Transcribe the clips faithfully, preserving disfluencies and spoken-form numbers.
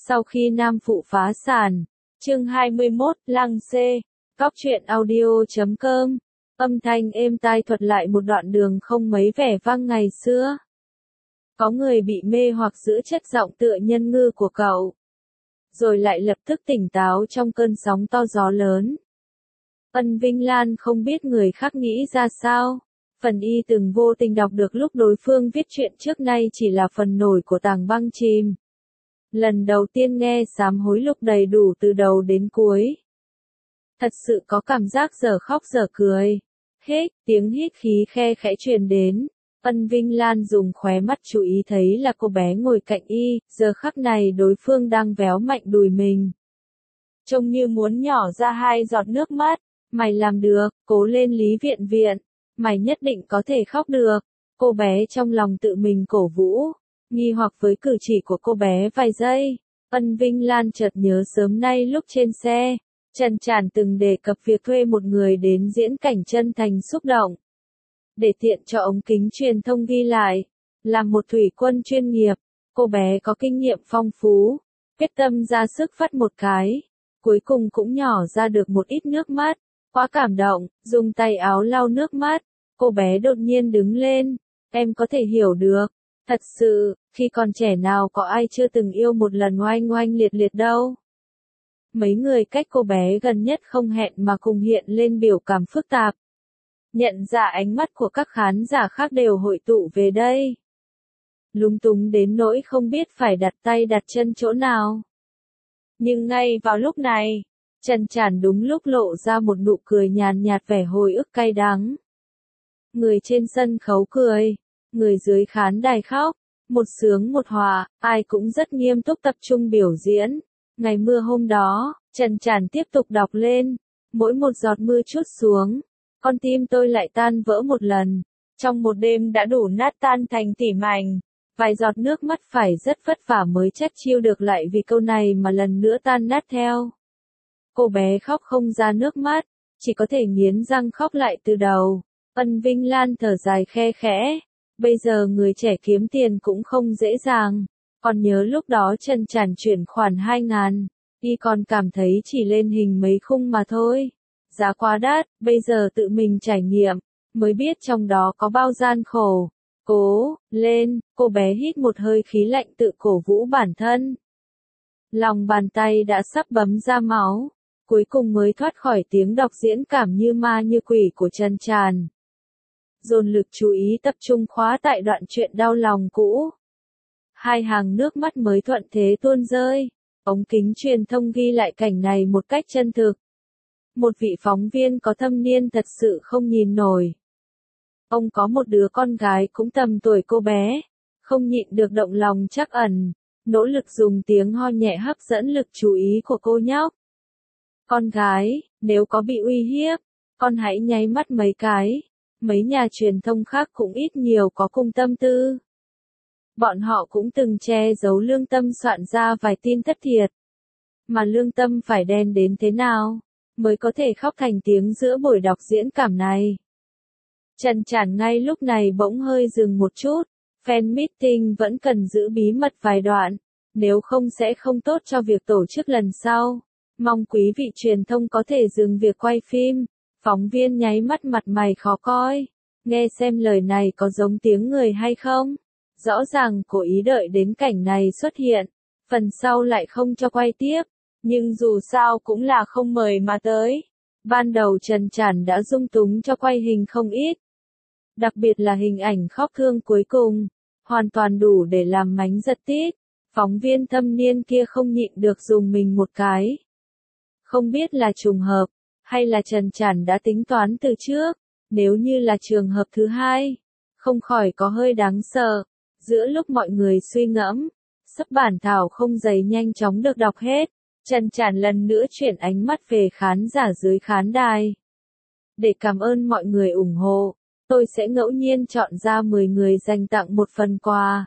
Sau khi Nam Phụ phá sản, chương hai mươi mốt, Lăng Xê, Cóc truyện audio chấm com, âm thanh êm tai thuật lại một đoạn đường không mấy vẻ vang ngày xưa. Có người bị mê hoặc giữa chất giọng tựa nhân ngư của cậu, rồi lại lập tức tỉnh táo trong cơn sóng to gió lớn. Ân Vinh Lan không biết người khác nghĩ ra sao. Phần y từng vô tình đọc được lúc đối phương viết chuyện trước nay chỉ là phần nổi của tảng băng chìm. Lần đầu tiên nghe sám hối lúc đầy đủ từ đầu đến cuối. Thật sự có cảm giác dở khóc dở cười. Hít, tiếng hít khí khe khẽ truyền đến. Ân Vinh Lan dùng khóe mắt chú ý thấy là cô bé ngồi cạnh y, giờ khắc này đối phương đang véo mạnh đùi mình. Trông như muốn nhỏ ra hai giọt nước mắt. Mày làm được, cố lên Lý Viện Viện. Mày nhất định có thể khóc được. Cô bé trong lòng tự mình cổ vũ. Nghi hoặc với cử chỉ của cô bé vài giây. Ân Vinh Lan chợt nhớ sớm nay lúc trên xe. Trần Tràn từng đề cập việc thuê một người đến diễn cảnh chân thành xúc động. Để tiện cho ống kính truyền thông ghi lại. Làm một thủy quân chuyên nghiệp. Cô bé có kinh nghiệm phong phú. Quyết tâm ra sức vắt một cái. Cuối cùng cũng nhỏ ra được một ít nước mắt. Quá cảm động, dùng tay áo lau nước mắt, cô bé đột nhiên đứng lên, em có thể hiểu được, thật sự, khi còn trẻ nào có ai chưa từng yêu một lần oanh oanh liệt liệt đâu. Mấy người cách cô bé gần nhất không hẹn mà cùng hiện lên biểu cảm phức tạp. Nhận ra ánh mắt của các khán giả khác đều hội tụ về đây. Lúng túng đến nỗi không biết phải đặt tay đặt chân chỗ nào. Nhưng ngay vào lúc này, Trần Tràn đúng lúc lộ ra một nụ cười nhàn nhạt vẻ hồi ức cay đắng. Người trên sân khấu cười, người dưới khán đài khóc, một sướng một hòa, ai cũng rất nghiêm túc tập trung biểu diễn. Ngày mưa hôm đó, Trần Tràn tiếp tục đọc lên, mỗi một giọt mưa trút xuống, con tim tôi lại tan vỡ một lần, trong một đêm đã đủ nát tan thành tỉ mảnh. Vài giọt nước mắt phải rất vất vả mới chắc chiêu được lại vì câu này mà lần nữa tan nát theo. Cô bé khóc không ra nước mắt, chỉ có thể nghiến răng khóc lại từ đầu. Ân Vinh Lan thở dài khe khẽ. Bây giờ người trẻ kiếm tiền cũng không dễ dàng. Còn nhớ lúc đó Trần Tràn chuyển khoản hai ngàn, y còn cảm thấy chỉ lên hình mấy khung mà thôi. Giá quá đắt, bây giờ tự mình trải nghiệm, mới biết trong đó có bao gian khổ. Cố lên, cô bé hít một hơi khí lạnh tự cổ vũ bản thân. Lòng bàn tay đã sắp bấm ra máu. Cuối cùng mới thoát khỏi tiếng đọc diễn cảm như ma như quỷ của Trần Tràn. Dồn lực chú ý tập trung khóa tại đoạn chuyện đau lòng cũ. Hai hàng nước mắt mới thuận thế tuôn rơi. Ống kính truyền thông ghi lại cảnh này một cách chân thực. Một vị phóng viên có thâm niên thật sự không nhìn nổi. Ông có một đứa con gái cũng tầm tuổi cô bé. Không nhịn được động lòng trắc ẩn. Nỗ lực dùng tiếng ho nhẹ hấp dẫn lực chú ý của cô nhóc. Con gái, nếu có bị uy hiếp, con hãy nháy mắt mấy cái. Mấy nhà truyền thông khác cũng ít nhiều có cùng tâm tư. Bọn họ cũng từng che giấu lương tâm soạn ra vài tin thất thiệt. Mà lương tâm phải đen đến thế nào, mới có thể khóc thành tiếng giữa buổi đọc diễn cảm này. Trần Tràn ngay lúc này bỗng hơi dừng một chút. Fan meeting vẫn cần giữ bí mật vài đoạn, nếu không sẽ không tốt cho việc tổ chức lần sau. Mong quý vị truyền thông có thể dừng việc quay phim. Phóng viên nháy mắt mặt mày khó coi. Nghe xem lời này có giống tiếng người hay không? Rõ ràng cố ý đợi đến cảnh này xuất hiện. Phần sau lại không cho quay tiếp. Nhưng dù sao cũng là không mời mà tới. Ban đầu Trần Tràn đã dung túng cho quay hình không ít. Đặc biệt là hình ảnh khóc thương cuối cùng. Hoàn toàn đủ để làm mánh giật tít. Phóng viên thâm niên kia không nhịn được dùng mình một cái. Không biết là trùng hợp, hay là Trần Tràn đã tính toán từ trước, nếu như là trường hợp thứ hai, không khỏi có hơi đáng sợ. Giữa lúc mọi người suy ngẫm, sắp bản thảo không dày nhanh chóng được đọc hết, Trần Tràn lần nữa chuyển ánh mắt về khán giả dưới khán đài. Để cảm ơn mọi người ủng hộ, tôi sẽ ngẫu nhiên chọn ra mười người dành tặng một phần quà.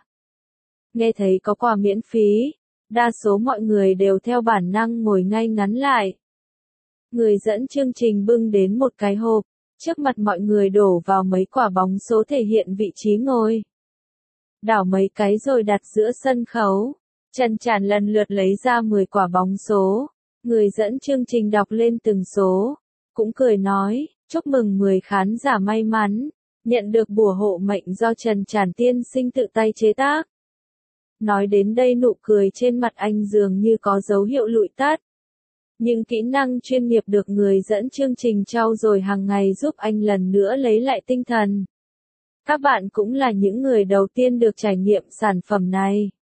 Nghe thấy có quà miễn phí. Đa số mọi người đều theo bản năng ngồi ngay ngắn lại. Người dẫn chương trình bưng đến một cái hộp, trước mặt mọi người đổ vào mấy quả bóng số thể hiện vị trí ngồi. Đảo mấy cái rồi đặt giữa sân khấu. Trần Tràn lần lượt lấy ra mười quả bóng số. Người dẫn chương trình đọc lên từng số. Cũng cười nói, chúc mừng mười khán giả may mắn. Nhận được bùa hộ mệnh do Trần Tràn tiên sinh tự tay chế tác. Nói đến đây nụ cười trên mặt anh dường như có dấu hiệu lụi tắt. Nhưng kỹ năng chuyên nghiệp được người dẫn chương trình trau dồi hàng ngày giúp anh lần nữa lấy lại tinh thần. Các bạn cũng là những người đầu tiên được trải nghiệm sản phẩm này.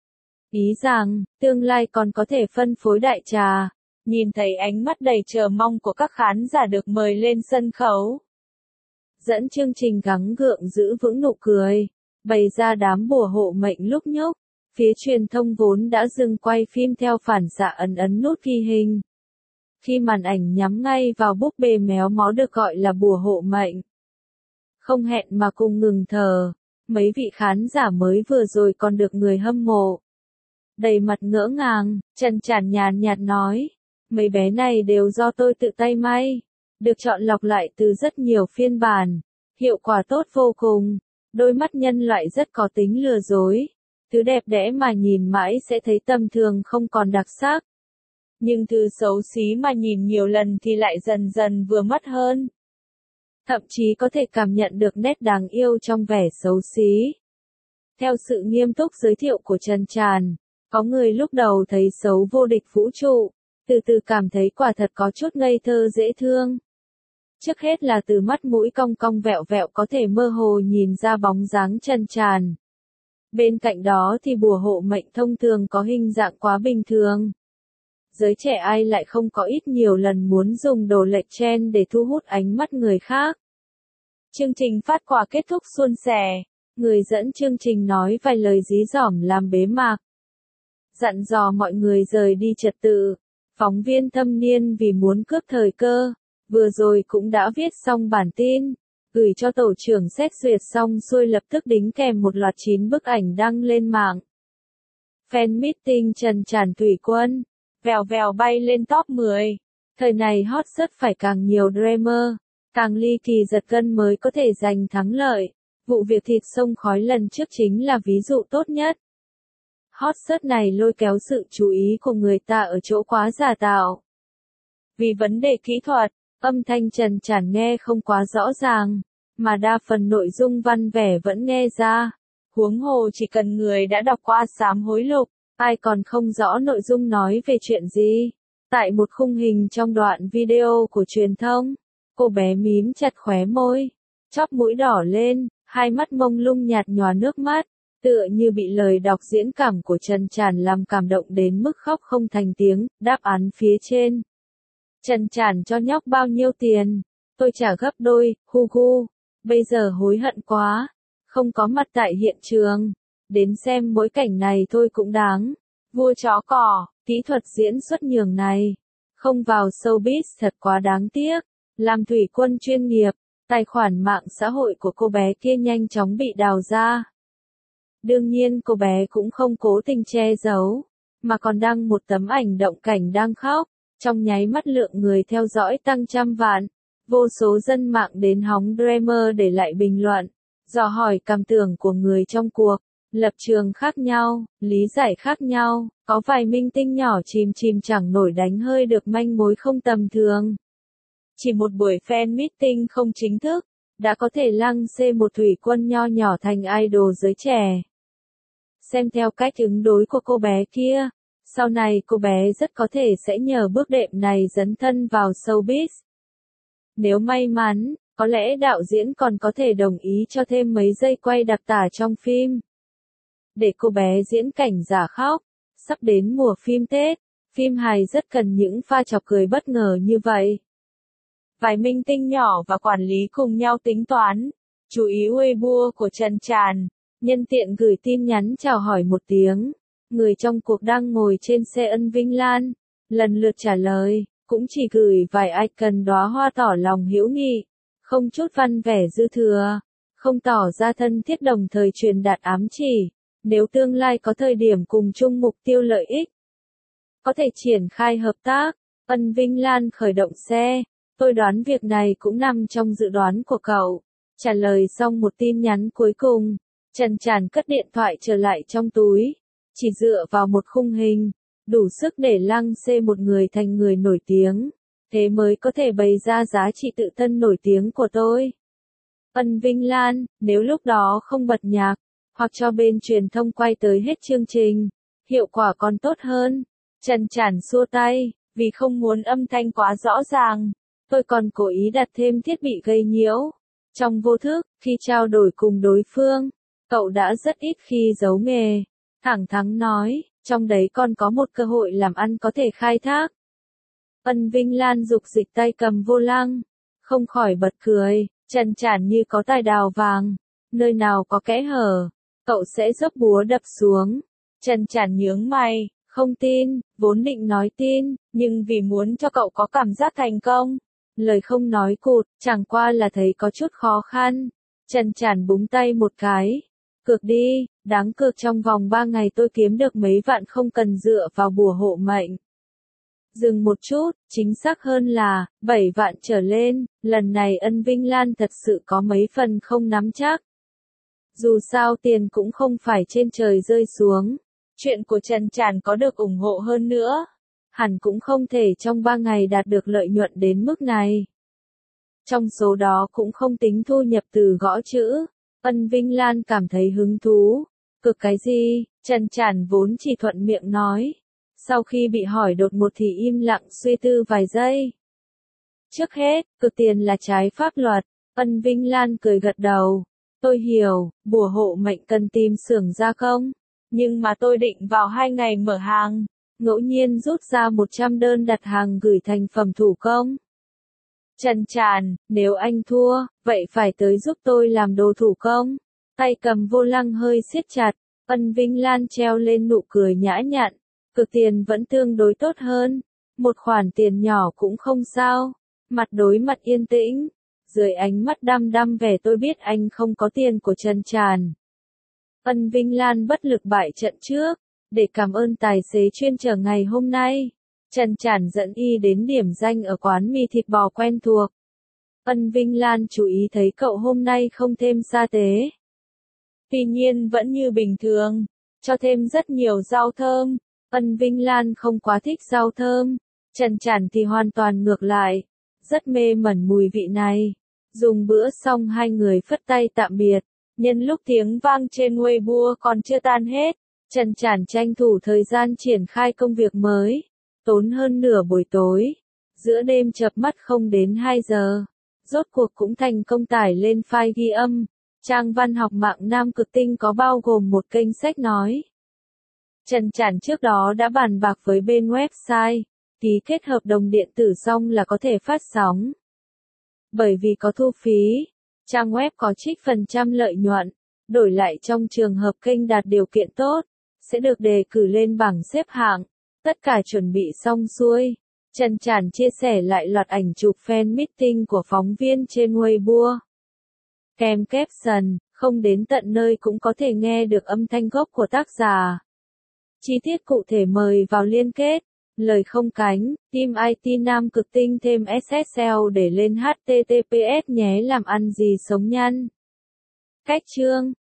Ý rằng, tương lai còn có thể phân phối đại trà. Nhìn thấy ánh mắt đầy chờ mong của các khán giả được mời lên sân khấu. Dẫn chương trình gắng gượng giữ vững nụ cười, bày ra đám bùa hộ mệnh lúc nhúc. Phía truyền thông vốn đã dừng quay phim theo phản xạ ấn ấn nút ghi hình. Khi màn ảnh nhắm ngay vào búp bê méo mó được gọi là bùa hộ mệnh. Không hẹn mà cùng ngừng thở, mấy vị khán giả mới vừa rồi còn được người hâm mộ. Đầy mặt ngỡ ngàng, Trần Tràn nhàn nhạt nói, mấy bé này đều do tôi tự tay may, được chọn lọc lại từ rất nhiều phiên bản, hiệu quả tốt vô cùng, đôi mắt nhân loại rất có tính lừa dối. Thứ đẹp đẽ mà nhìn mãi sẽ thấy tầm thường không còn đặc sắc. Nhưng thứ xấu xí mà nhìn nhiều lần thì lại dần dần vừa mắt hơn. Thậm chí có thể cảm nhận được nét đáng yêu trong vẻ xấu xí. Theo sự nghiêm túc giới thiệu của Trần Tràn, có người lúc đầu thấy xấu vô địch vũ trụ, từ từ cảm thấy quả thật có chút ngây thơ dễ thương. Trước hết là từ mắt mũi cong cong vẹo vẹo có thể mơ hồ nhìn ra bóng dáng Trần Tràn. Bên cạnh đó thì bùa hộ mệnh thông thường có hình dạng quá bình thường. Giới trẻ ai lại không có ít nhiều lần muốn dùng đồ lệch trend để thu hút ánh mắt người khác. Chương trình phát quà kết thúc suôn sẻ. Người dẫn chương trình nói vài lời dí dỏm làm bế mạc. Dặn dò mọi người rời đi trật tự. Phóng viên thâm niên vì muốn cướp thời cơ, vừa rồi cũng đã viết xong bản tin. Gửi cho tổ trưởng xét duyệt xong xuôi lập tức đính kèm một loạt chín bức ảnh đăng lên mạng. Fan meeting Trần Tràn Thủy Quân, vèo vèo bay lên top mười. Thời này hot search phải càng nhiều drama, càng ly kỳ giật gân mới có thể giành thắng lợi. Vụ việc thịt sông khói lần trước chính là ví dụ tốt nhất. Hot search này lôi kéo sự chú ý của người ta ở chỗ quá giả tạo. Vì vấn đề kỹ thuật, âm thanh Trần Tràn nghe không quá rõ ràng, mà đa phần nội dung văn vẻ vẫn nghe ra. Huống hồ chỉ cần người đã đọc qua Sám Hối Lục, ai còn không rõ nội dung nói về chuyện gì. Tại một khung hình trong đoạn video của truyền thông, cô bé mím chặt khóe môi, chóp mũi đỏ lên, hai mắt mông lung nhạt nhòa nước mắt, tựa như bị lời đọc diễn cảm của Trần Tràn làm cảm động đến mức khóc không thành tiếng. Đáp án phía trên. Trần Tràn cho nhóc bao nhiêu tiền? Tôi trả gấp đôi, hu hu. Bây giờ hối hận quá. Không có mặt tại hiện trường. Đến xem mỗi cảnh này thôi cũng đáng. Vua chó cỏ, kỹ thuật diễn xuất nhường này. Không vào showbiz thật quá đáng tiếc. Làm thủy quân chuyên nghiệp, tài khoản mạng xã hội của cô bé kia nhanh chóng bị đào ra. Đương nhiên cô bé cũng không cố tình che giấu, mà còn đăng một tấm ảnh động cảnh đang khóc. Trong nháy mắt lượng người theo dõi tăng trăm vạn, vô số dân mạng đến hóng drama để lại bình luận, dò hỏi cảm tưởng của người trong cuộc, lập trường khác nhau, lý giải khác nhau, có vài minh tinh nhỏ chìm chìm chẳng nổi đánh hơi được manh mối không tầm thường. Chỉ một buổi fan meeting không chính thức, đã có thể lăng xê một thủy quân nho nhỏ thành idol giới trẻ. Xem theo cách ứng đối của cô bé kia, sau này cô bé rất có thể sẽ nhờ bước đệm này dấn thân vào showbiz. Nếu may mắn, có lẽ đạo diễn còn có thể đồng ý cho thêm mấy giây quay đặc tả trong phim. Để cô bé diễn cảnh giả khóc. Sắp đến mùa phim Tết, phim hài rất cần những pha chọc cười bất ngờ như vậy. Vài minh tinh nhỏ và quản lý cùng nhau tính toán. Chú ý Weibo của Trần Tràn, nhân tiện gửi tin nhắn chào hỏi một tiếng. Người trong cuộc đang ngồi trên xe Ân Vinh Lan, lần lượt trả lời, cũng chỉ gửi vài icon đóa hoa tỏ lòng hữu nghị, không chút văn vẻ dư thừa, không tỏ ra thân thiết đồng thời truyền đạt ám chỉ, nếu tương lai có thời điểm cùng chung mục tiêu lợi ích, có thể triển khai hợp tác. Ân Vinh Lan khởi động xe, tôi đoán việc này cũng nằm trong dự đoán của cậu. Trả lời xong một tin nhắn cuối cùng, Trần Tràn cất điện thoại trở lại trong túi. Chỉ dựa vào một khung hình, đủ sức để lăng xê một người thành người nổi tiếng, thế mới có thể bày ra giá trị tự thân nổi tiếng của tôi. Ân Vinh Lan, nếu lúc đó không bật nhạc, hoặc cho bên truyền thông quay tới hết chương trình, hiệu quả còn tốt hơn. Trần Trản xua tay, vì không muốn âm thanh quá rõ ràng, tôi còn cố ý đặt thêm thiết bị gây nhiễu. Trong vô thức, khi trao đổi cùng đối phương, cậu đã rất ít khi giấu nghề, thẳng thắn nói, trong đấy còn có một cơ hội làm ăn có thể khai thác. Ân Vinh Lan dục dịch tay cầm vô lăng, không khỏi bật cười, Trần Trản như có tài đào vàng, nơi nào có kẽ hở, cậu sẽ dốc búa đập xuống. Trần Trản nhướng mày, không tin, vốn định nói tin, nhưng vì muốn cho cậu có cảm giác thành công, lời không nói cụt, chẳng qua là thấy có chút khó khăn. Trần Trản búng tay một cái, cược đi, đáng cược trong vòng ba ngày tôi kiếm được mấy vạn không cần dựa vào bùa hộ mệnh. Dừng một chút, chính xác hơn là, bảy vạn trở lên, lần này Ân Vinh Lan thật sự có mấy phần không nắm chắc. Dù sao tiền cũng không phải trên trời rơi xuống, chuyện của Trần Trản có được ủng hộ hơn nữa, hẳn cũng không thể trong ba ngày đạt được lợi nhuận đến mức này. Trong số đó cũng không tính thu nhập từ gõ chữ, Ân Vinh Lan cảm thấy hứng thú. Cực cái gì? Trần Trản vốn chỉ thuận miệng nói. Sau khi bị hỏi đột ngột thì im lặng suy tư vài giây. Trước hết, cực tiền là trái pháp luật. Ân Vinh Lan cười gật đầu. Tôi hiểu, bùa hộ mệnh cần tìm xưởng gia công. Nhưng mà tôi định vào hai ngày mở hàng, ngẫu nhiên rút ra một trăm đơn đặt hàng gửi thành phẩm thủ công. Trần Trản, nếu anh thua, vậy phải tới giúp tôi làm đồ thủ công. Tay cầm vô lăng hơi siết chặt, Ân Vinh Lan treo lên nụ cười nhã nhặn. Cực tiền vẫn tương đối tốt hơn, một khoản tiền nhỏ cũng không sao. Mặt đối mặt yên tĩnh, dưới ánh mắt đăm đăm vẻ tôi biết anh không có tiền của Trần Trản. Ân Vinh Lan bất lực bại trận trước, để cảm ơn tài xế chuyên chở ngày hôm nay. Trần Trản dẫn y đến điểm danh ở quán mì thịt bò quen thuộc. Ân Vinh Lan chú ý thấy cậu hôm nay không thêm sa tế. Tuy nhiên vẫn như bình thường, cho thêm rất nhiều rau thơm. Ân Vinh Lan không quá thích rau thơm, Trần Trản thì hoàn toàn ngược lại, rất mê mẩn mùi vị này. Dùng bữa xong hai người phất tay tạm biệt, nhân lúc tiếng vang trên Weibo còn chưa tan hết, Trần Trản tranh thủ thời gian triển khai công việc mới, tốn hơn nửa buổi tối, giữa đêm chợp mắt không đến hai giờ, rốt cuộc cũng thành công tải lên file ghi âm. Trang văn học mạng Nam Cực Tinh có bao gồm một kênh sách nói. Trần Trản trước đó đã bàn bạc với bên website, ký kết hợp đồng điện tử xong là có thể phát sóng. Bởi vì có thu phí, trang web có trích phần trăm lợi nhuận, đổi lại trong trường hợp kênh đạt điều kiện tốt, sẽ được đề cử lên bảng xếp hạng. Tất cả chuẩn bị xong xuôi, Trần Trản chia sẻ lại loạt ảnh chụp fan meeting của phóng viên trên Weibo. Kèm caption, không đến tận nơi cũng có thể nghe được âm thanh gốc của tác giả. Chi tiết cụ thể mời vào liên kết. Lời không cánh, team i tê Nam Cực Tinh thêm ét ét lờ để lên hát tê tê pê ét nhé làm ăn gì sống nhăn. Cách chương